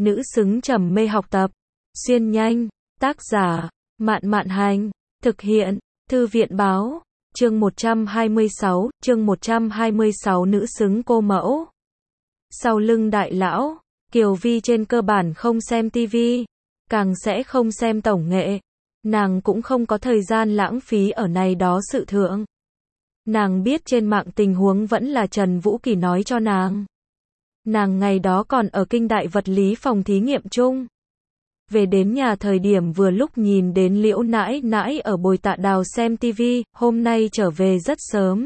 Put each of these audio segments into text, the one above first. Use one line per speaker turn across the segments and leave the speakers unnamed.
Nữ xứng trầm mê học tập. Xuyên nhanh. Tác giả. Mạn Mạn Hành. Thực hiện. Thư viện báo. Chương 126, nữ xứng cô mẫu. Sau lưng đại lão, Kiều Vi trên cơ bản không xem tivi, càng sẽ không xem tổng nghệ. Nàng cũng không có thời gian lãng phí ở này đó sự thượng. Nàng biết trên mạng tình huống vẫn là Trần Vũ Kỳ nói cho nàng. Nàng ngày đó còn ở kinh đại vật lý phòng thí nghiệm chung. Về đến nhà thời điểm vừa lúc nhìn đến Liễu nãi nãi ở bồi Tạ Đào xem tivi, hôm nay trở về rất sớm.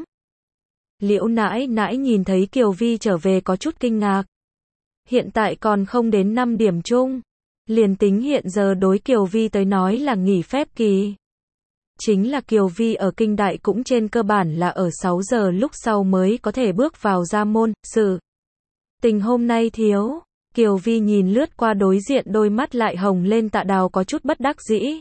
Liễu nãi nãi nhìn thấy Kiều Vi trở về có chút kinh ngạc. Hiện tại còn không đến 5 điểm chung. Liền tính hiện giờ đối Kiều Vi tới nói là nghỉ phép kỳ. Chính là Kiều Vi ở kinh đại cũng trên cơ bản là ở 6 giờ lúc sau mới có thể bước vào ra môn, sự. Tình hôm nay thiếu. Kiều Vi nhìn lướt qua đối diện đôi mắt lại hồng lên Tạ Đào có chút bất đắc dĩ.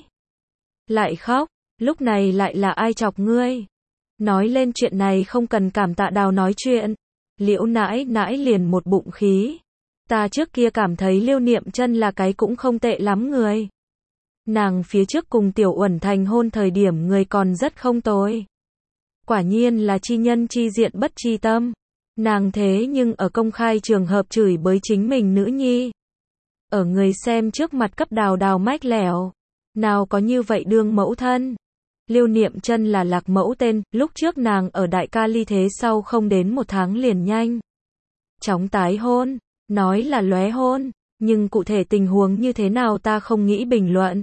Lại khóc, lúc này lại là ai chọc ngươi? Nói lên chuyện này không cần cảm Tạ Đào nói chuyện. Liễu nãi nãi liền một bụng khí. Ta trước kia cảm thấy Liêu Niệm Chân là cái cũng không tệ lắm người. Nàng phía trước cùng Tiểu Uẩn thành hôn thời điểm người còn rất không tồi. Quả nhiên là chi nhân chi diện bất chi tâm. Nàng thế nhưng ở công khai trường hợp chửi bới chính mình nữ nhi. Ở người xem trước mặt cấp Đào Đào mách lẻo. Nào có như vậy đương mẫu thân. Liêu Niệm Chân là Lạc Mẫu tên, lúc trước nàng ở đại ca ly thế sau không đến 1 tháng liền nhanh chóng tái hôn, nói là lóe hôn, nhưng cụ thể tình huống như thế nào ta không nghĩ bình luận.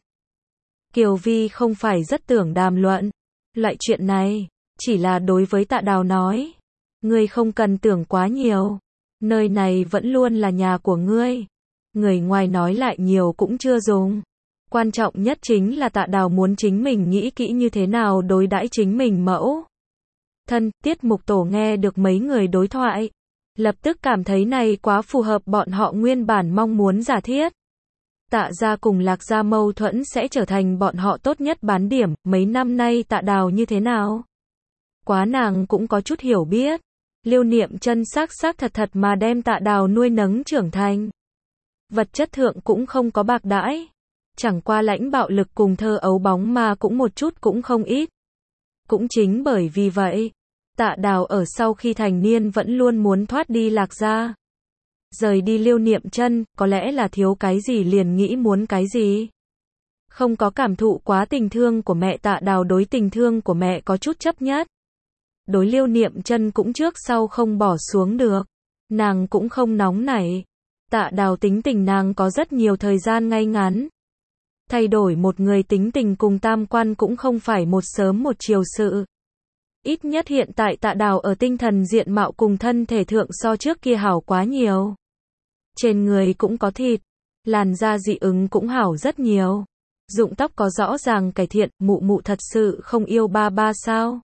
Kiều Vi không phải rất tưởng đàm luận loại chuyện này, chỉ là đối với Tạ Đào nói, ngươi không cần tưởng quá nhiều, nơi này vẫn luôn là nhà của ngươi, người ngoài nói lại nhiều cũng chưa dùng. Quan trọng nhất chính là Tạ Đào muốn chính mình nghĩ kỹ như thế nào đối đãi chính mình mẫu thân. Tiết mục tổ nghe được mấy người đối thoại, lập tức cảm thấy này quá phù hợp bọn họ nguyên bản mong muốn giả thiết. Tạ gia cùng Lạc gia mâu thuẫn sẽ trở thành bọn họ tốt nhất bán điểm. Mấy năm nay Tạ Đào như thế nào? Quá nàng cũng có chút hiểu biết. Liêu Niệm Chân xác thật mà đem Tạ Đào nuôi nấng trưởng thành. Vật chất thượng cũng không có bạc đãi. Chẳng qua lãnh bạo lực cùng thơ ấu bóng mà cũng một chút cũng không ít. Cũng chính bởi vì vậy, Tạ Đào ở sau khi thành niên vẫn luôn muốn thoát đi Lạc gia. Rời đi Liêu Niệm Chân, có lẽ là thiếu cái gì liền nghĩ muốn cái gì. Không có cảm thụ quá tình thương của mẹ. Tạ Đào đối tình thương của mẹ có chút chấp nhất. Đối Liêu Niệm Chân cũng trước sau không bỏ xuống được. Nàng cũng không nóng nảy. Tạ Đào tính tình nàng có rất nhiều thời gian ngay ngắn. Thay đổi một người tính tình cùng tam quan cũng không phải một sớm một chiều sự. Ít nhất hiện tại Tạ Đào ở tinh thần diện mạo cùng thân thể thượng so trước kia hảo quá nhiều. Trên người cũng có thịt, làn da dị ứng cũng hảo rất nhiều. Rụng tóc có rõ ràng cải thiện. Mụ thật sự không yêu ba ba sao?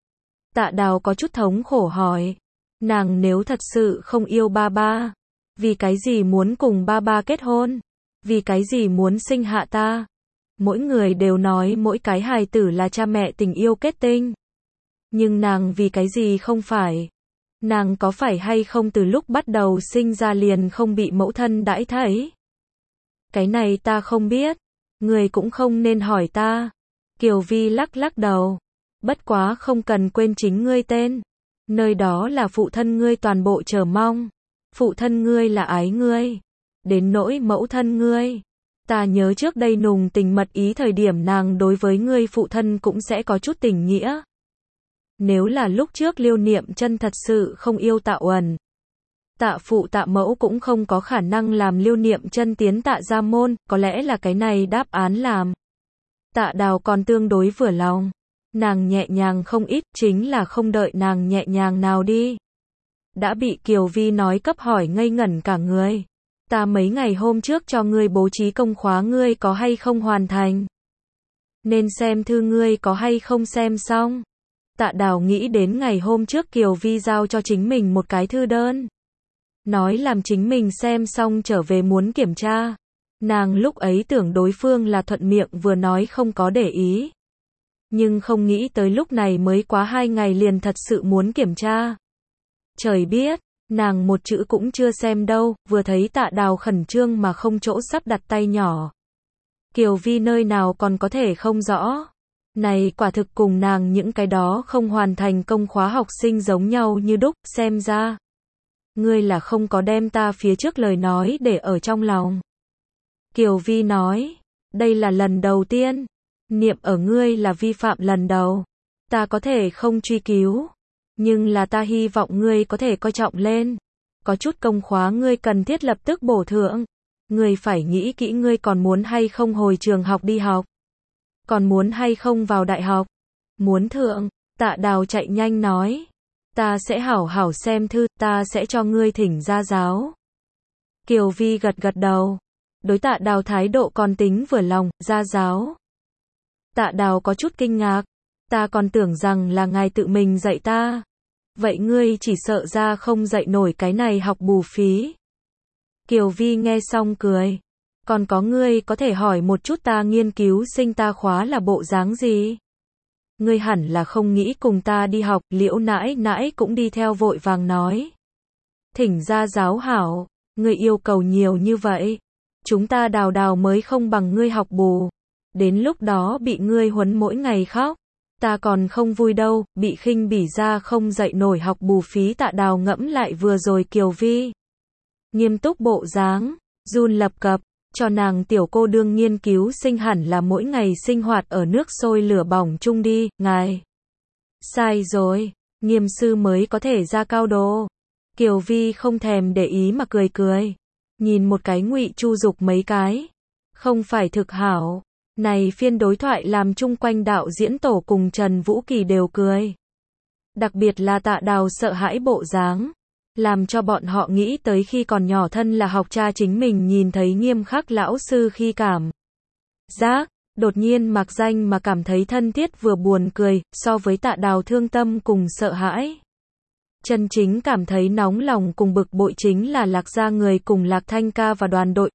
Tạ Đào có chút thống khổ hỏi. Nàng nếu thật sự không yêu ba ba, vì cái gì muốn cùng ba ba kết hôn? Vì cái gì muốn sinh hạ ta? Mỗi người đều nói mỗi cái hài tử là cha mẹ tình yêu kết tinh. Nhưng nàng vì cái gì không phải? Nàng có phải hay không từ lúc bắt đầu sinh ra liền không bị mẫu thân đãi thấy? Cái này ta không biết. Người cũng không nên hỏi ta. Kiều Vi lắc đầu. Bất quá không cần quên chính ngươi tên. Nơi đó là phụ thân ngươi toàn bộ chờ mong. Phụ thân ngươi là ái ngươi. Đến nỗi mẫu thân ngươi. Ta nhớ trước đây nùng tình mật ý thời điểm nàng đối với ngươi phụ thân cũng sẽ có chút tình nghĩa. Nếu là lúc trước Liêu Niệm Chân thật sự không yêu Tạ Uẩn, Tạ phụ Tạ mẫu cũng không có khả năng làm Liêu Niệm Chân tiến Tạ gia môn. Có lẽ là cái này đáp án làm Tạ Đào còn tương đối vừa lòng. Nàng nhẹ nhàng không ít, chính là không đợi nàng nhẹ nhàng nào đi, đã bị Kiều Vi nói cấp hỏi ngây ngẩn cả người. Ta mấy ngày hôm trước cho ngươi bố trí công khóa ngươi có hay không hoàn thành? Nên xem thư ngươi có hay không xem xong? Tạ Đào nghĩ đến ngày hôm trước Kiều Vi giao cho chính mình một cái thư đơn. Nói làm chính mình xem xong trở về muốn kiểm tra. Nàng lúc ấy tưởng đối phương là thuận miệng vừa nói không có để ý. Nhưng không nghĩ tới lúc này mới quá 2 ngày liền thật sự muốn kiểm tra. Trời biết, Nàng một chữ cũng chưa xem đâu, vừa thấy Tạ Đào khẩn trương mà không chỗ sắp đặt tay nhỏ. Kiều Vi nơi nào còn có thể không rõ. Này quả thực cùng nàng những cái đó không hoàn thành công khóa học sinh giống nhau như đúc, xem ra. Ngươi là không có đem ta phía trước lời nói để ở trong lòng. Kiều Vi nói, đây là lần đầu tiên. Niệm ở ngươi là vi phạm lần đầu. Ta có thể không truy cứu. Nhưng là ta hy vọng ngươi có thể coi trọng lên. Có chút công khóa ngươi cần thiết lập tức bổ thượng. Ngươi phải nghĩ kỹ ngươi còn muốn hay không hồi trường học đi học. Còn muốn hay không vào đại học. Muốn thượng, Tạ Đào chạy nhanh nói. Ta sẽ hảo hảo xem thư, ta sẽ cho ngươi thỉnh gia giáo. Kiều Vi gật gật đầu. Đối Tạ Đào thái độ còn tính vừa lòng, gia giáo. Tạ Đào có chút kinh ngạc. Ta còn tưởng rằng là ngài tự mình dạy ta. Vậy ngươi chỉ sợ ra không dạy nổi cái này học bù phí. Kiều Vi nghe xong cười. Còn có ngươi có thể hỏi một chút ta nghiên cứu sinh ta khóa là bộ dáng gì? Ngươi hẳn là không nghĩ cùng ta đi học, Liễu nãi nãi cũng đi theo vội vàng nói. Thỉnh gia giáo hảo, ngươi yêu cầu nhiều như vậy. Chúng ta Đào Đào mới không bằng ngươi học bù. Đến lúc đó bị ngươi huấn mỗi ngày khóc. Ta còn không vui đâu, bị khinh bỉ ra không dạy nổi học bù phí. Tạ Đào ngẫm lại vừa rồi Kiều Vi. Nghiêm túc bộ dáng, run lập cập, cho nàng tiểu cô đương nghiên cứu sinh hẳn là mỗi ngày sinh hoạt ở nước sôi lửa bỏng chung đi, ngài. Sai rồi, nghiêm sư mới có thể ra cao đồ. Kiều Vi không thèm để ý mà cười cười. Nhìn một cái Ngụy Chu dục mấy cái. Không phải thực hảo. Này phiên đối thoại làm chung quanh đạo diễn tổ cùng Trần Vũ Kỳ đều cười. Đặc biệt là Tạ Đào sợ hãi bộ dáng. Làm cho bọn họ nghĩ tới khi còn nhỏ thân là học cha chính mình nhìn thấy nghiêm khắc lão sư khi cảm giác, đột nhiên mặc danh mà cảm thấy thân thiết vừa buồn cười, so với Tạ Đào thương tâm cùng sợ hãi. Chân chính cảm thấy nóng lòng cùng bực bội chính là Lạc gia người cùng Lạc Thanh ca và đoàn đội,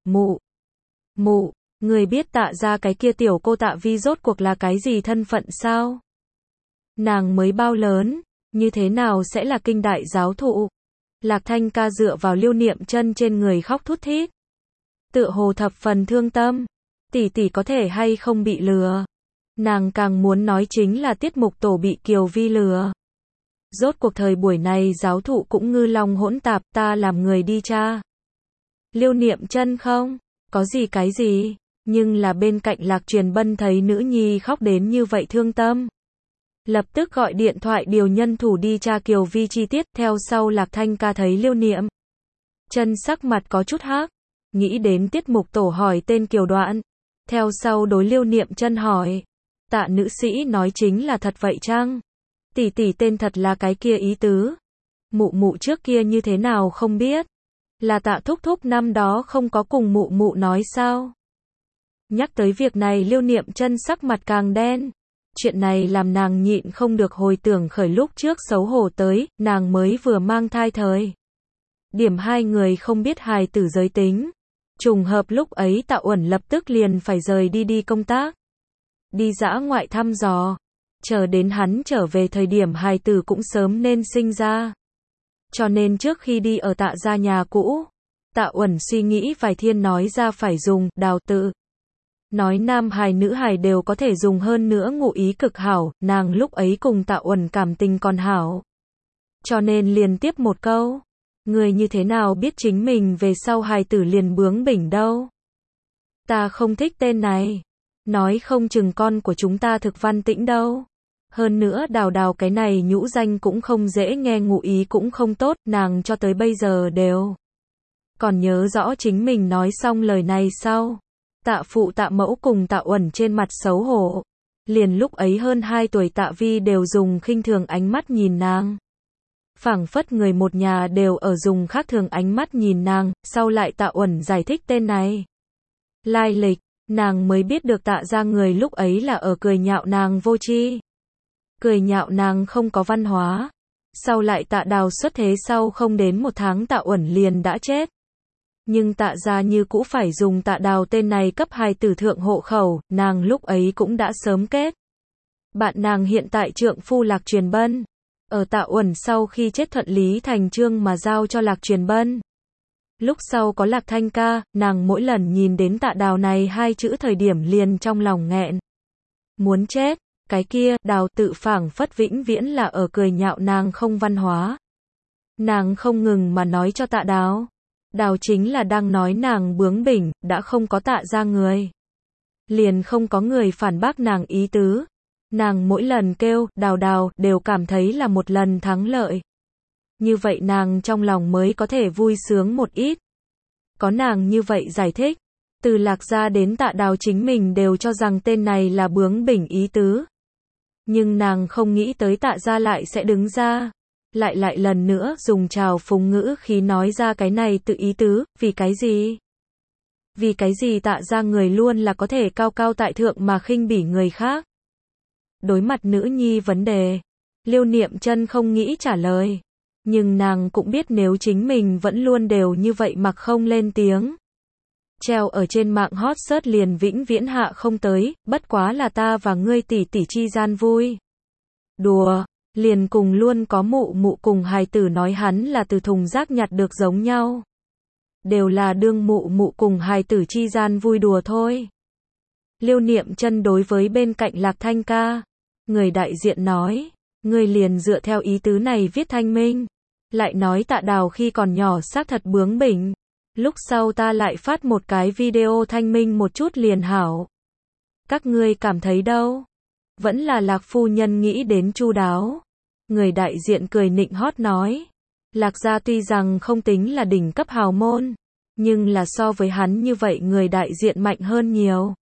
Mụ, người biết Tạ gia cái kia tiểu cô Tạ Vi rốt cuộc là cái gì thân phận sao? Nàng mới bao lớn, như thế nào sẽ là kinh đại giáo thụ? Lạc Thanh ca dựa vào Liêu Niệm Chân trên người khóc thút thít. Tựa hồ thập phần thương tâm. Tỷ tỷ có thể hay không bị lừa. Nàng càng muốn nói chính là tiết mục tổ bị Kiều Vi lừa. Rốt cuộc thời buổi này giáo thụ cũng ngư long hỗn tạp, ta làm người đi cha. Liêu Niệm Chân không, có gì cái gì, nhưng là bên cạnh Lạc Truyền Bân thấy nữ nhi khóc đến như vậy thương tâm. Lập tức gọi điện thoại điều nhân thủ đi tra Kiều Vi chi tiết, theo sau Lạc Thanh ca thấy Liêu Niệm Chân sắc mặt có chút hắc, nghĩ đến tiết mục tổ hỏi tên Kiều Đoạn, theo sau đối Liêu Niệm Chân hỏi, Tạ nữ sĩ nói chính là thật vậy chăng? Tỷ tỷ tên thật là cái kia ý tứ. Mụ trước kia như thế nào không biết? Là Tạ thúc thúc năm đó không có cùng mụ nói sao? Nhắc tới việc này Liêu Niệm Chân sắc mặt càng đen. Chuyện này làm nàng nhịn không được hồi tưởng khởi lúc trước xấu hổ tới, nàng mới vừa mang thai thời. Điểm hai người không biết hài tử giới tính. Trùng hợp lúc ấy Tạ Uẩn lập tức liền phải rời đi công tác. Đi dã ngoại thăm dò. Chờ đến hắn trở về thời điểm hài tử cũng sớm nên sinh ra. Cho nên trước khi đi ở Tạ gia nhà cũ, Tạ Uẩn suy nghĩ vài thiên nói ra phải dùng Đào tự. Nói nam hài nữ hài đều có thể dùng hơn nữa ngụ ý cực hảo, nàng lúc ấy cùng Tạ Uẩn cảm tình còn hảo. Cho nên liền tiếp một câu. Người như thế nào biết chính mình về sau hài tử liền bướng bỉnh đâu. Ta không thích tên này. Nói không chừng con của chúng ta thực Văn Tĩnh đâu. Hơn nữa Đào cái này nhũ danh cũng không dễ nghe ngụ ý cũng không tốt, nàng cho tới bây giờ đều. Còn nhớ rõ chính mình nói xong lời này sau. Tạ phụ Tạ mẫu cùng Tạ Uẩn trên mặt xấu hổ. Liền lúc ấy hơn 2 tuổi Tạ Vi đều dùng khinh thường ánh mắt nhìn nàng. Phảng phất người một nhà đều ở dùng khác thường ánh mắt nhìn nàng, sau lại Tạ Uẩn giải thích tên này. Lai lịch, nàng mới biết được Tạ gia người lúc ấy là ở cười nhạo nàng vô tri. Cười nhạo nàng không có văn hóa. Sau lại Tạ Đào xuất thế sau không đến 1 tháng Tạ Uẩn liền đã chết. Nhưng Tạ gia như cũ phải dùng Tạ Đào tên này cấp hài tử thượng hộ khẩu, nàng lúc ấy cũng đã sớm kết. Bạn nàng hiện tại trượng phu Lạc Truyền Bân. Ở Tạ Uẩn sau khi chết thuận lý thành chương mà giao cho Lạc Truyền Bân. Lúc sau có Lạc Thanh Ca, nàng mỗi lần nhìn đến Tạ Đào này hai chữ thời điểm liền trong lòng nghẹn. Muốn chết, cái kia, Đào tự phảng phất vĩnh viễn là ở cười nhạo nàng không văn hóa. Nàng không ngừng mà nói cho Tạ Đào. Đào chính là đang nói nàng bướng bỉnh, đã không có Tạ ra người. Liền không có người phản bác nàng ý tứ. Nàng mỗi lần kêu, Đào Đào, đều cảm thấy là một lần thắng lợi. Như vậy nàng trong lòng mới có thể vui sướng một ít. Có nàng như vậy giải thích, từ Lạc gia đến Tạ Đào chính mình đều cho rằng tên này là bướng bỉnh ý tứ. Nhưng nàng không nghĩ tới Tạ gia lại sẽ đứng ra. Lại lần nữa dùng trào phúng ngữ khí nói ra cái này tự ý tứ, vì cái gì? Vì cái gì Tạ gia người luôn là có thể cao cao tại thượng mà khinh bỉ người khác? Đối mặt nữ nhi vấn đề, Liêu Niệm Chân không nghĩ trả lời. Nhưng nàng cũng biết nếu chính mình vẫn luôn đều như vậy mặc không lên tiếng. Treo ở trên mạng hot search liền vĩnh viễn hạ không tới, bất quá là ta và ngươi tỷ tỷ chi gian vui. Đùa, liền cùng luôn có mụ mụ cùng hài tử nói hắn là từ thùng rác nhặt được giống nhau. Đều là đương mụ mụ cùng hài tử chi gian vui đùa thôi. Liêu Niệm Chân đối với bên cạnh Lạc Thanh Ca, người đại diện nói, ngươi liền dựa theo ý tứ này viết thanh minh. Lại nói Tạ Đào khi còn nhỏ xác thật bướng bỉnh. Lúc sau ta lại phát một cái video thanh minh một chút liền hảo. Các ngươi cảm thấy đâu? Vẫn là Lạc phu nhân nghĩ đến chu đáo. Người đại diện cười nịnh hót nói. Lạc gia tuy rằng không tính là đỉnh cấp hào môn, nhưng là so với hắn như vậy người đại diện mạnh hơn nhiều.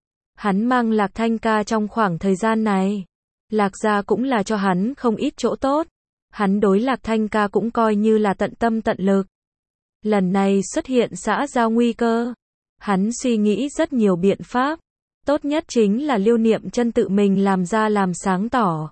Hắn mang Lạc Thanh Ca trong khoảng thời gian này. Lạc gia cũng là cho hắn không ít chỗ tốt. Hắn đối Lạc Thanh Ca cũng coi như là tận tâm tận lực. Lần này xuất hiện xã giao nguy cơ. Hắn suy nghĩ rất nhiều biện pháp. Tốt nhất chính là Liêu Niệm Chân tự mình làm ra làm sáng tỏ.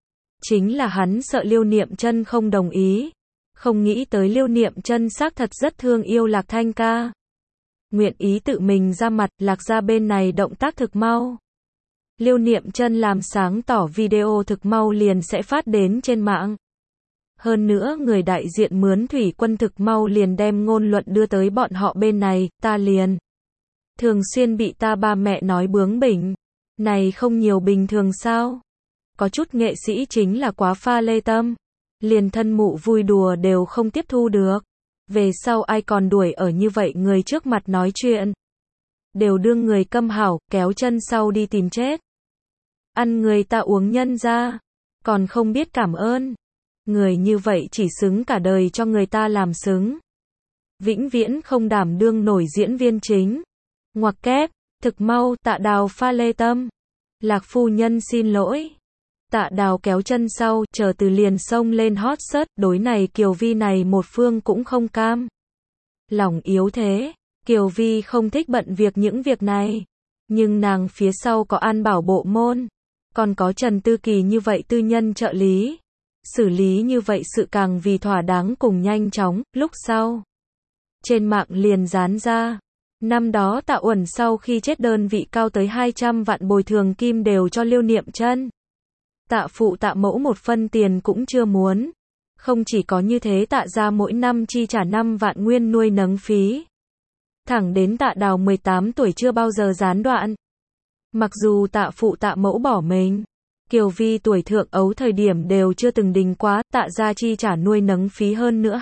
Chính là hắn sợ Liêu Niệm Chân không đồng ý. Không nghĩ tới Liêu Niệm Chân xác thật rất thương yêu Lạc Thanh Ca. Nguyện ý tự mình ra mặt, Lạc gia bên này động tác thực mau. Liêu Niệm Chân làm sáng tỏ video thực mau liền sẽ phát đến trên mạng. Hơn nữa người đại diện mướn thủy quân thực mau liền đem ngôn luận đưa tới bọn họ bên này, ta liền thường xuyên bị ta ba mẹ nói bướng bỉnh. Này không nhiều bình thường sao? Có chút nghệ sĩ chính là quá pha lê tâm. Liền thân mụ vui đùa đều không tiếp thu được. Về sau ai còn đuổi ở như vậy người trước mặt nói chuyện. Đều đương người câm hảo, kéo chân sau đi tìm chết. Ăn người ta uống nhân ra. Còn không biết cảm ơn. Người như vậy chỉ xứng cả đời cho người ta làm xứng. Vĩnh viễn không đảm đương nổi diễn viên chính. Ngoặc kép, thực mau, Tạ Đào pha lê tâm. Lạc phu nhân xin lỗi. Tạ Đào kéo chân sau, chờ từ liền xông lên hot search, đối này Kiều Vi này một phương cũng không cam. Lòng yếu thế, Kiều Vi không thích bận việc những việc này. Nhưng nàng phía sau có An Bảo bộ môn. Còn có Trần Tư Kỳ như vậy tư nhân trợ lý. Xử lý như vậy sự càng vì thỏa đáng cùng nhanh chóng, lúc sau. Trên mạng liền dán ra. Năm đó Tạ Uẩn sau khi chết đơn vị cao tới 200 vạn bồi thường kim đều cho Liêu Niệm Chân. Tạ phụ Tạ mẫu một phân tiền cũng chưa muốn. Không chỉ có như thế Tạ gia mỗi năm chi trả 5 vạn nguyên nuôi nấng phí. Thẳng đến Tạ Đào 18 tuổi chưa bao giờ gián đoạn. Mặc dù Tạ phụ Tạ mẫu bỏ mình. Kiều Vi tuổi thượng ấu thời điểm đều chưa từng đình quá, Tạ gia chi trả nuôi nấng phí hơn nữa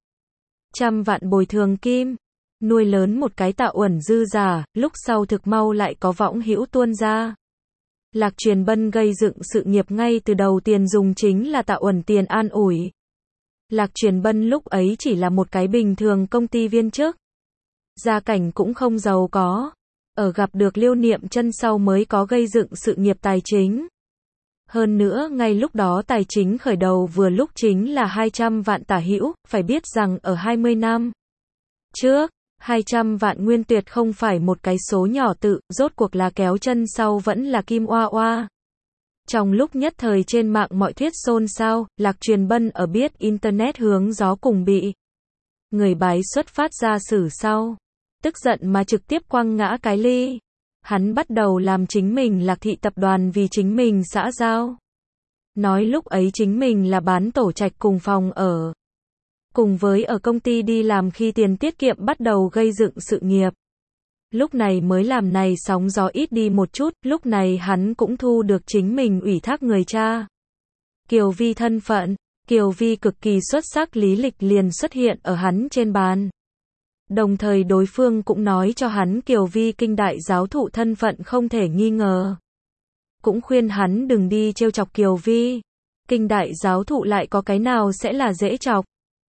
200 vạn bồi thường kim. Nuôi lớn một cái Tạ Uẩn dư giả, lúc sau thực mau lại có võng hữu tuôn ra. Lạc Truyền Bân gây dựng sự nghiệp ngay từ đầu tiền dùng chính là Tạ Uẩn tiền an ủi. Lạc Truyền Bân lúc ấy chỉ là một cái bình thường công ty viên chức. Gia cảnh cũng không giàu có. Ở gặp được Liêu Niệm Chân sau mới có gây dựng sự nghiệp tài chính. Hơn nữa ngay lúc đó tài chính khởi đầu vừa lúc chính là 200 vạn tả hữu, phải biết rằng ở 20 năm trước, 200 vạn nguyên tuyệt không phải một cái số nhỏ tự, rốt cuộc là kéo chân sau vẫn là kim oa oa. Trong lúc nhất thời trên mạng mọi thuyết xôn xao, Lạc Truyền Bân ở biết Internet hướng gió cùng bị người bái xuất phát ra xử sau. Tức giận mà trực tiếp quăng ngã cái ly. Hắn bắt đầu làm chính mình Lạc thị tập đoàn vì chính mình xã giao. Nói lúc ấy chính mình là bán tổ trạch cùng phòng ở. Cùng với ở công ty đi làm khi tiền tiết kiệm bắt đầu gây dựng sự nghiệp. Lúc này mới làm này sóng gió ít đi một chút, lúc này hắn cũng thu được chính mình ủy thác người cha. Kiều Vi thân phận, Kiều Vi cực kỳ xuất sắc lý lịch liền xuất hiện ở hắn trên bàn. Đồng thời đối phương cũng nói cho hắn Kiều Vi kinh đại giáo thụ thân phận không thể nghi ngờ. Cũng khuyên hắn đừng đi trêu chọc Kiều Vi. Kinh đại giáo thụ lại có cái nào sẽ là dễ chọc.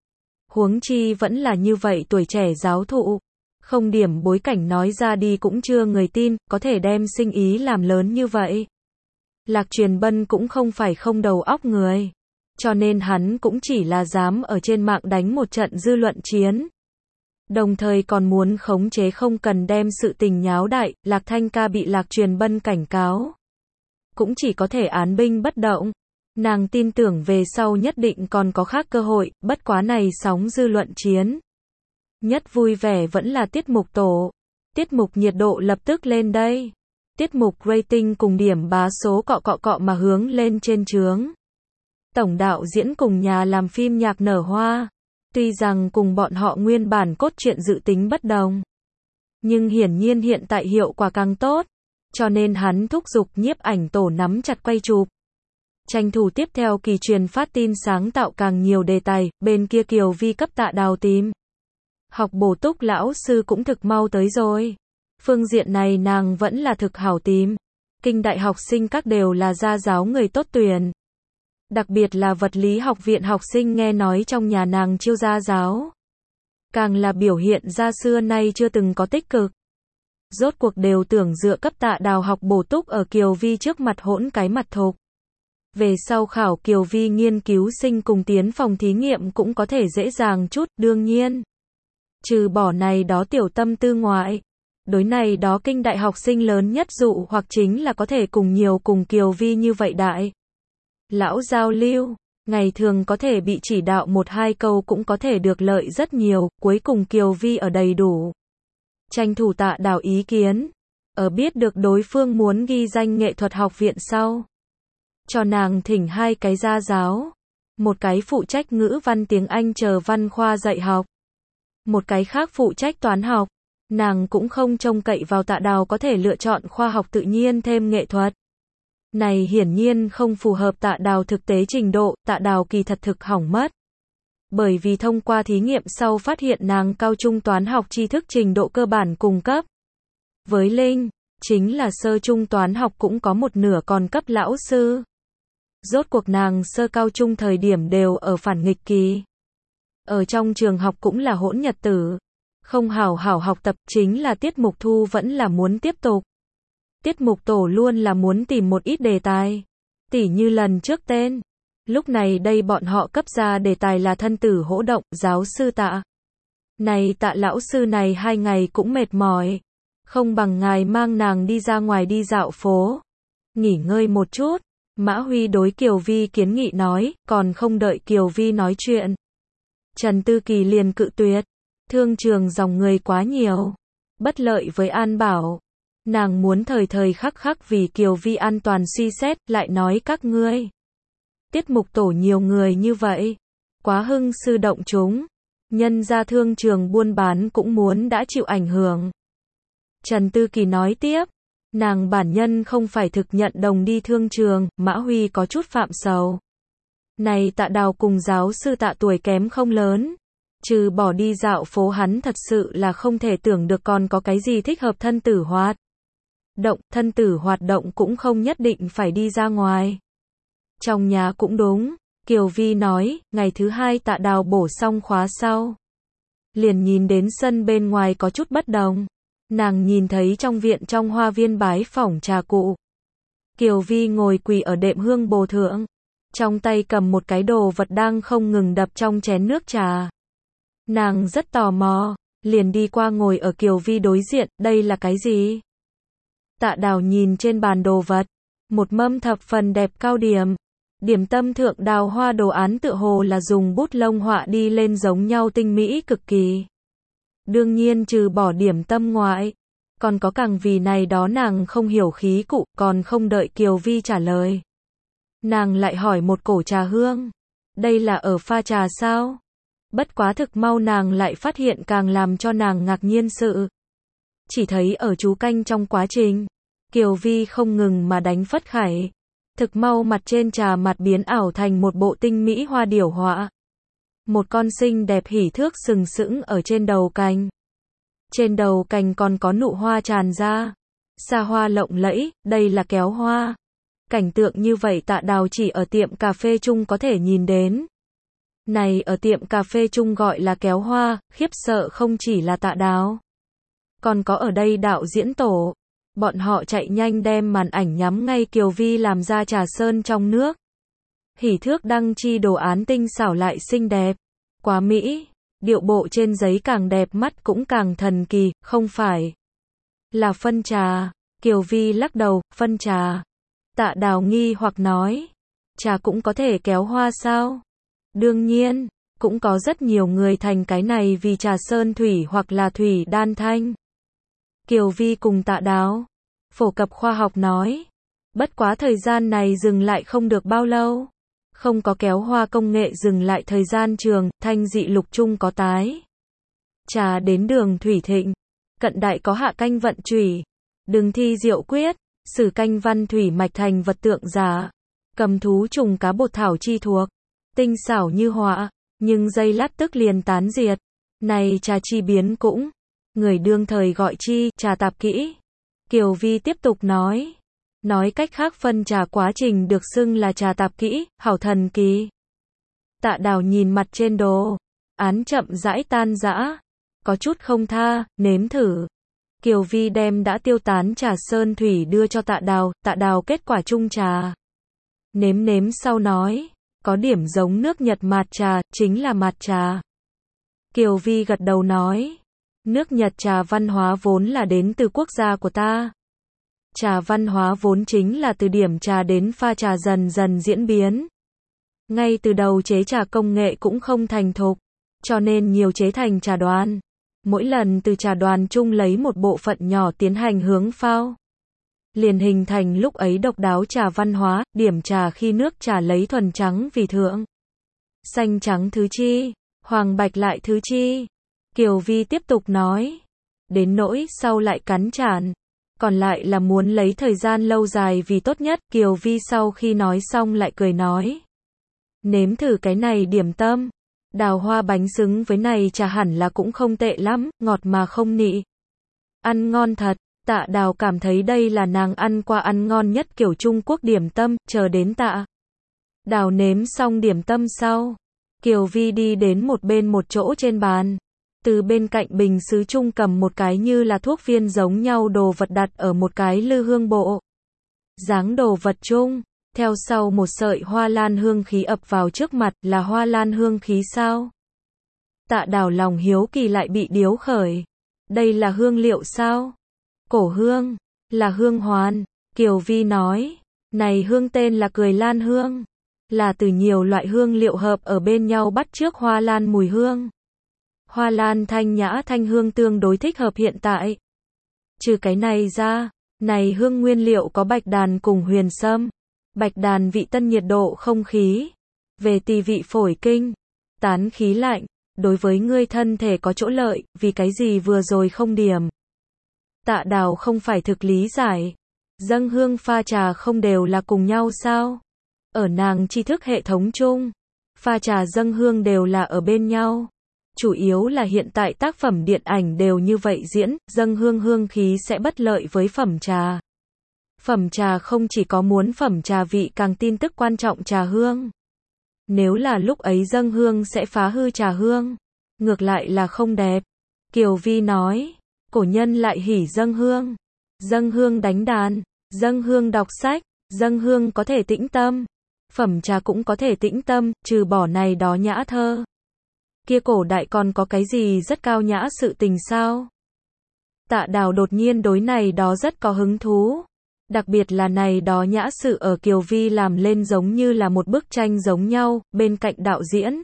Huống chi vẫn là như vậy tuổi trẻ giáo thụ. Không điểm bối cảnh nói ra đi cũng chưa người tin, có thể đem sinh ý làm lớn như vậy. Lạc Truyền Bân cũng không phải không đầu óc người. Cho nên hắn cũng chỉ là dám ở trên mạng đánh một trận dư luận chiến. Đồng thời còn muốn khống chế không cần đem sự tình nháo đại, Lạc Thanh Ca bị Lạc Truyền Bân cảnh cáo. Cũng chỉ có thể án binh bất động. Nàng tin tưởng về sau nhất định còn có khác cơ hội, bất quá này sóng dư luận chiến. Nhất vui vẻ vẫn là tiết mục tổ. Tiết mục nhiệt độ lập tức lên đây. Tiết mục rating cùng điểm bá số cọ mà hướng lên trên trướng. Tổng đạo diễn cùng nhà làm phim Nhạc Nở Hoa. Tuy rằng cùng bọn họ nguyên bản cốt truyện dự tính bất đồng. Nhưng hiển nhiên hiện tại hiệu quả càng tốt. Cho nên hắn thúc giục nhiếp ảnh tổ nắm chặt quay chụp. Tranh thủ tiếp theo kỳ truyền phát tin sáng tạo càng nhiều đề tài, bên kia Kiều Vi cấp Tạ Đào tìm. Học bổ túc lão sư cũng thực mau tới rồi. Phương diện này nàng vẫn là thực hảo tìm. Kinh đại học sinh các đều là gia giáo người tốt tuyển. Đặc biệt là vật lý học viện học sinh nghe nói trong nhà nàng chiêu gia giáo. Càng là biểu hiện ra xưa nay chưa từng có tích cực. Rốt cuộc đều tưởng dựa cấp Tạ Đào học bổ túc ở Kiều Vi trước mặt hỗn cái mặt thục. Về sau khảo Kiều Vi nghiên cứu sinh cùng tiến phòng thí nghiệm cũng có thể dễ dàng chút, đương nhiên. Trừ bỏ này đó tiểu tâm tư ngoại. Đối này đó kinh đại học sinh lớn nhất dụ hoặc chính là có thể cùng Kiều Vi như vậy đại. Lão giao lưu, ngày thường có thể bị chỉ đạo một hai câu cũng có thể được lợi rất nhiều, cuối cùng Kiều Vi ở đầy đủ. Tranh thủ Tạ Đào ý kiến. Ở biết được đối phương muốn ghi danh nghệ thuật học viện sau. Cho nàng thỉnh 2 cái gia giáo. Một cái phụ trách ngữ văn tiếng Anh chờ văn khoa dạy học. Một cái khác phụ trách toán học. Nàng cũng không trông cậy vào Tạ Đào có thể lựa chọn khoa học tự nhiên thêm nghệ thuật. Này hiển nhiên không phù hợp Tạ Đào thực tế trình độ, Tạ Đào kỳ thật thực hỏng mất. Bởi vì thông qua thí nghiệm sau phát hiện nàng cao trung toán học tri thức trình độ cơ bản cùng cấp. Với Linh, chính là sơ trung toán học cũng có một nửa còn cấp lão sư. Rốt cuộc nàng sơ cao trung thời điểm đều ở phản nghịch kỳ. Ở trong trường học cũng là hỗn nhật tử. Không hảo học tập chính là tiết mục thu vẫn là muốn tiếp tục. Tiết mục tổ luôn là muốn tìm một ít đề tài. Tỉ như lần trước tên. Lúc này đây bọn họ cấp ra đề tài là thân tử hỗ động, giáo sư Tạ. Này Tạ lão sư này 2 ngày cũng mệt mỏi. Không bằng ngài mang nàng đi ra ngoài đi dạo phố. Nghỉ ngơi một chút. Mã Huy đối Kiều Vi kiến nghị nói, còn không đợi Kiều Vi nói chuyện. Trần Tư Kỳ liền cự tuyệt. Thương trường dòng người quá nhiều. Bất lợi với An Bảo. Nàng muốn thời thời khắc khắc vì Kiều Vi an toàn suy xét, lại nói các ngươi. Tiết mục tổ nhiều người như vậy. Quá hưng sư động chúng. Nhân ra thương trường buôn bán cũng muốn đã chịu ảnh hưởng. Trần Tư Kỳ nói tiếp. Nàng bản nhân không phải thực nhận đồng đi thương trường, Mã Huy có chút phạm sầu. Này Tạ Đào cùng giáo sư Tạ tuổi kém không lớn. Trừ bỏ đi dạo phố hắn thật sự là không thể tưởng được còn có cái gì thích hợp thân tử hoạt. Thân tử hoạt động cũng không nhất định phải đi ra ngoài. Trong nhà cũng đúng, Kiều Vi nói, ngày thứ 2 Tạ Đào bổ xong khóa sau. Liền nhìn đến sân bên ngoài có chút bất đồng. Nàng nhìn thấy trong viện trong hoa viên bái phỏng trà cụ. Kiều Vi ngồi quỳ ở đệm hương bồ thượng. Trong tay cầm một cái đồ vật đang không ngừng đập trong chén nước trà. Nàng rất tò mò, liền đi qua ngồi ở Kiều Vi đối diện, đây là cái gì? Tạ Đào nhìn trên bàn đồ vật, một mâm thập phần đẹp cao điểm. Điểm tâm thượng đào hoa đồ án tựa hồ là dùng bút lông họa đi lên giống nhau tinh mỹ cực kỳ. Đương nhiên trừ bỏ điểm tâm ngoại, còn có càng vì này đó nàng không hiểu khí cụ, còn không đợi Kiều Vi trả lời. Nàng lại hỏi một cổ trà hương. Đây là ở pha trà sao? Bất quá thực mau nàng lại phát hiện càng làm cho nàng ngạc nhiên sự. Chỉ thấy ở chú canh trong quá trình, Kiều Vi không ngừng mà đánh phất khải. Thực mau mặt trên trà mặt biến ảo thành một bộ tinh mỹ hoa điểu họa. Một con xinh đẹp hỉ thước sừng sững ở trên đầu cành. Trên đầu cành còn có nụ hoa tràn ra. Xa hoa lộng lẫy, đây là kéo hoa. Cảnh tượng như vậy Tạ Đào chỉ ở tiệm cà phê chung có thể nhìn đến. Này ở tiệm cà phê chung gọi là kéo hoa, khiếp sợ không chỉ là Tạ Đào. Còn có ở đây đạo diễn tổ. Bọn họ chạy nhanh đem màn ảnh nhắm ngay Kiều Vi làm ra trà sơn trong nước. Hỉ thước đăng chi đồ án tinh xảo lại xinh đẹp. Quá mỹ. Điệu bộ trên giấy càng đẹp mắt cũng càng thần kỳ, không phải là phân trà. Kiều Vi lắc đầu, phân trà. Tạ Đào nghi hoặc nói. Trà cũng có thể kéo hoa sao? Đương nhiên, cũng có rất nhiều người thành cái này vì trà sơn thủy hoặc là thủy đan thanh. Kiều Vi cùng Tạ Đào phổ cập khoa học nói. Bất quá thời gian này dừng lại không được bao lâu. Không có kéo hoa công nghệ dừng lại thời gian trường, thanh dị lục chung có tái. Trà đến đường thủy thịnh. Cận đại có hạ canh vận chủy. Đường thi diệu quyết. Sử canh văn thủy mạch thành vật tượng giả. Cầm thú trùng cá bột thảo chi thuộc. Tinh xảo như họa. Nhưng giây lát tức liền tán diệt. Này trà chi biến cũng. Người đương thời gọi chi, trà tạp kỹ. Kiều Vi tiếp tục nói. Nói cách khác phân trà quá trình được xưng là trà tạp kỹ, hảo thần kỳ. Tạ Đào nhìn mặt trên đồ. Án chậm rãi tan rã. Có chút không tha, nếm thử. Kiều Vi đem đã tiêu tán trà sơn thủy đưa cho Tạ Đào kết quả chung trà. Nếm sau nói. Có điểm giống nước Nhật mạt trà, chính là mạt trà. Kiều Vi gật đầu nói. Nước Nhật trà văn hóa vốn là đến từ quốc gia của ta. Trà văn hóa vốn chính là từ điểm trà đến pha trà dần dần diễn biến. Ngay từ đầu chế trà công nghệ cũng không thành thục, cho nên nhiều chế thành trà đoàn. Mỗi lần từ trà đoàn chung lấy một bộ phận nhỏ tiến hành hướng phao. Liền hình thành lúc ấy độc đáo trà văn hóa, điểm trà khi nước trà lấy thuần trắng vì thượng. Xanh trắng thứ chi, hoàng bạch lại thứ chi. Kiều Vi tiếp tục nói. Đến nỗi sau lại cắn chản. Còn lại là muốn lấy thời gian lâu dài vì tốt nhất. Kiều Vi sau khi nói xong lại cười nói. Nếm thử cái này điểm tâm. Đào hoa bánh xứng với này trà hẳn là cũng không tệ lắm, ngọt mà không nị. Ăn ngon thật. Tạ Đào cảm thấy đây là nàng ăn qua ăn ngon nhất kiểu Trung Quốc điểm tâm, chờ đến Tạ Đào nếm xong điểm tâm sau. Kiều Vi đi đến một bên một chỗ trên bàn. Từ bên cạnh bình sứ chung cầm một cái như là thuốc viên giống nhau đồ vật đặt ở một cái lư hương bộ. Dáng đồ vật chung. Theo sau một sợi hoa lan hương khí ập vào trước mặt, là hoa lan hương khí sao? Tạ Đào lòng hiếu kỳ lại bị điếu khởi. Đây là hương liệu sao? Cổ hương, là hương hoàn. Kiều Vi nói, này hương tên là cười lan hương. Là từ nhiều loại hương liệu hợp ở bên nhau bắt chước hoa lan mùi hương. Hoa lan thanh nhã thanh hương tương đối thích hợp hiện tại. Trừ cái này ra, này hương nguyên liệu có bạch đàn cùng huyền sâm. Bạch đàn vị tân nhiệt độ không khí. Về tỳ vị phổi kinh. Tán khí lạnh. Đối với ngươi thân thể có chỗ lợi, vì cái gì vừa rồi không điểm. Tạ Đào không phải thực lý giải. Dâng hương pha trà không đều là cùng nhau sao? Ở nàng tri thức hệ thống chung. Pha trà dâng hương đều là ở bên nhau. Chủ yếu là hiện tại tác phẩm điện ảnh đều như vậy diễn, dâng hương hương khí sẽ bất lợi với phẩm trà. Phẩm trà không chỉ có muốn phẩm trà vị càng tin tức quan trọng trà hương. Nếu là lúc ấy dâng hương sẽ phá hư trà hương. Ngược lại là không đẹp. Kiều Vi nói, cổ nhân lại hỉ dâng hương. Dâng hương đánh đàn, dâng hương đọc sách, dâng hương có thể tĩnh tâm. Phẩm trà cũng có thể tĩnh tâm, trừ bỏ này đó nhã thơ. Kia cổ đại còn có cái gì rất cao nhã sự tình sao? Tạ Đào đột nhiên đối này đó rất có hứng thú. Đặc biệt là này đó nhã sự ở Kiều Vi làm lên giống như là một bức tranh giống nhau, bên cạnh đạo diễn.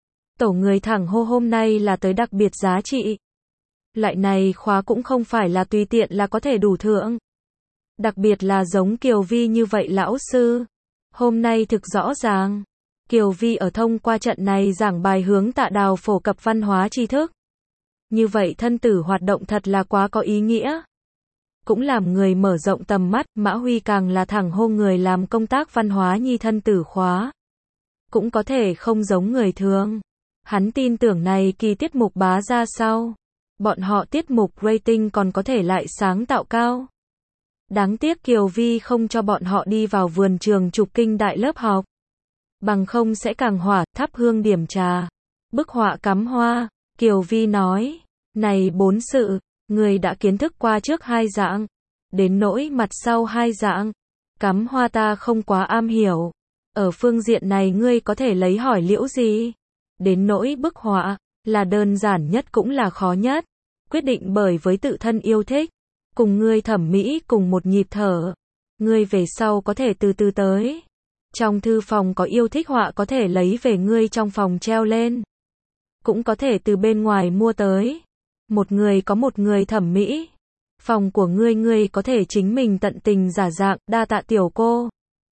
Tổ người thẳng hô hôm nay là tới đặc biệt giá trị. Loại này khóa cũng không phải là tùy tiện là có thể đủ thượng. Đặc biệt là giống Kiều Vi như vậy lão sư. Hôm nay thực rõ ràng. Kiều Vi ở thông qua trận này giảng bài hướng Tạ Đào phổ cập văn hóa tri thức. Như vậy thân tử hoạt động thật là quá có ý nghĩa. Cũng làm người mở rộng tầm mắt, Mã Huy càng là thẳng hô người làm công tác văn hóa nhi thân tử khóa. Cũng có thể không giống người thường. Hắn tin tưởng này kỳ tiết mục bá ra sau. Bọn họ tiết mục rating còn có thể lại sáng tạo cao. Đáng tiếc Kiều Vi không cho bọn họ đi vào vườn trường chụp kinh đại lớp học. Bằng không sẽ càng hỏa, thắp hương điểm trà. Bức họa cắm hoa, Kiều Vi nói. Này 4 sự, người đã kiến thức qua trước 2 dạng. Đến nỗi mặt sau 2 dạng. Cắm hoa ta không quá am hiểu. Ở phương diện này ngươi có thể lấy hỏi liễu gì? Đến nỗi bức họa, là đơn giản nhất cũng là khó nhất. Quyết định bởi với tự thân yêu thích. Cùng ngươi thẩm mỹ cùng một nhịp thở. Ngươi về sau có thể từ từ tới. Trong thư phòng có yêu thích họa có thể lấy về ngươi trong phòng treo lên. Cũng có thể từ bên ngoài mua tới. Một người có một người thẩm mỹ. Phòng của ngươi có thể chính mình tận tình giả dạng, đa tạ tiểu cô.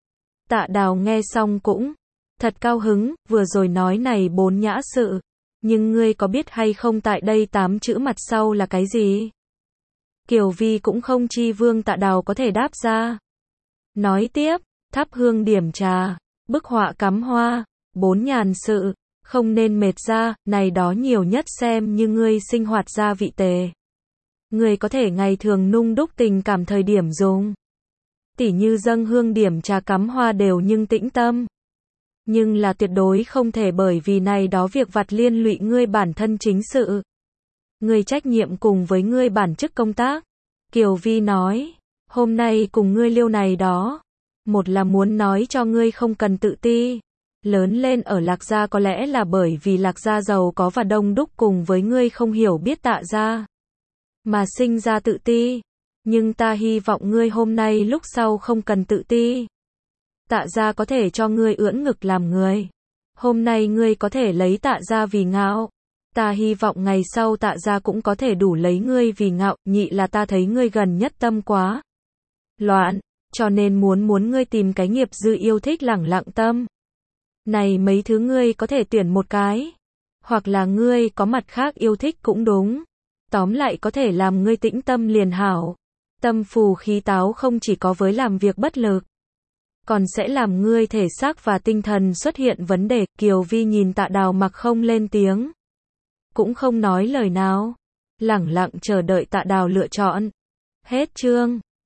Tạ Đào nghe xong cũng thật cao hứng, vừa rồi nói này 4 nhã sự. Nhưng ngươi có biết hay không tại đây 8 chữ mặt sau là cái gì? Kiều Vi cũng không chi vương Tạ Đào có thể đáp ra. Nói tiếp, thắp hương điểm trà, bức họa cắm hoa, 4 nhàn sự, không nên mệt ra, này đó nhiều nhất xem như ngươi sinh hoạt gia vị tề. Ngươi có thể ngày thường nung đúc tình cảm thời điểm dùng. Tỉ như dâng hương điểm trà cắm hoa đều nhưng tĩnh tâm. Nhưng là tuyệt đối không thể bởi vì này đó việc vặt liên lụy ngươi bản thân chính sự. Ngươi trách nhiệm cùng với ngươi bản chức công tác. Kiều Vi nói, hôm nay cùng ngươi liêu này đó. Một là muốn nói cho ngươi không cần tự ti. Lớn lên ở Lạc Gia có lẽ là bởi vì Lạc Gia giàu có và đông đúc cùng với ngươi không hiểu biết Tạ gia. Mà sinh ra tự ti. Nhưng ta hy vọng ngươi hôm nay lúc sau không cần tự ti. Tạ gia có thể cho ngươi ưỡn ngực làm người. Hôm nay ngươi có thể lấy Tạ gia vì ngạo. Ta hy vọng ngày sau Tạ gia cũng có thể đủ lấy ngươi vì ngạo. Nhị là ta thấy ngươi gần nhất tâm quá loạn, cho nên muốn ngươi tìm cái nghiệp dư yêu thích lẳng lặng tâm. Này mấy thứ ngươi có thể tuyển một cái. Hoặc là ngươi có mặt khác yêu thích cũng đúng. Tóm lại có thể làm ngươi tĩnh tâm liền hảo. Tâm phù khí táo không chỉ có với làm việc bất lực. Còn sẽ làm ngươi thể xác và tinh thần xuất hiện vấn đề. Kiều Vi nhìn Tạ Đào mặc không lên tiếng. Cũng không nói lời nào. Lẳng lặng chờ đợi Tạ Đào lựa chọn. Hết chương.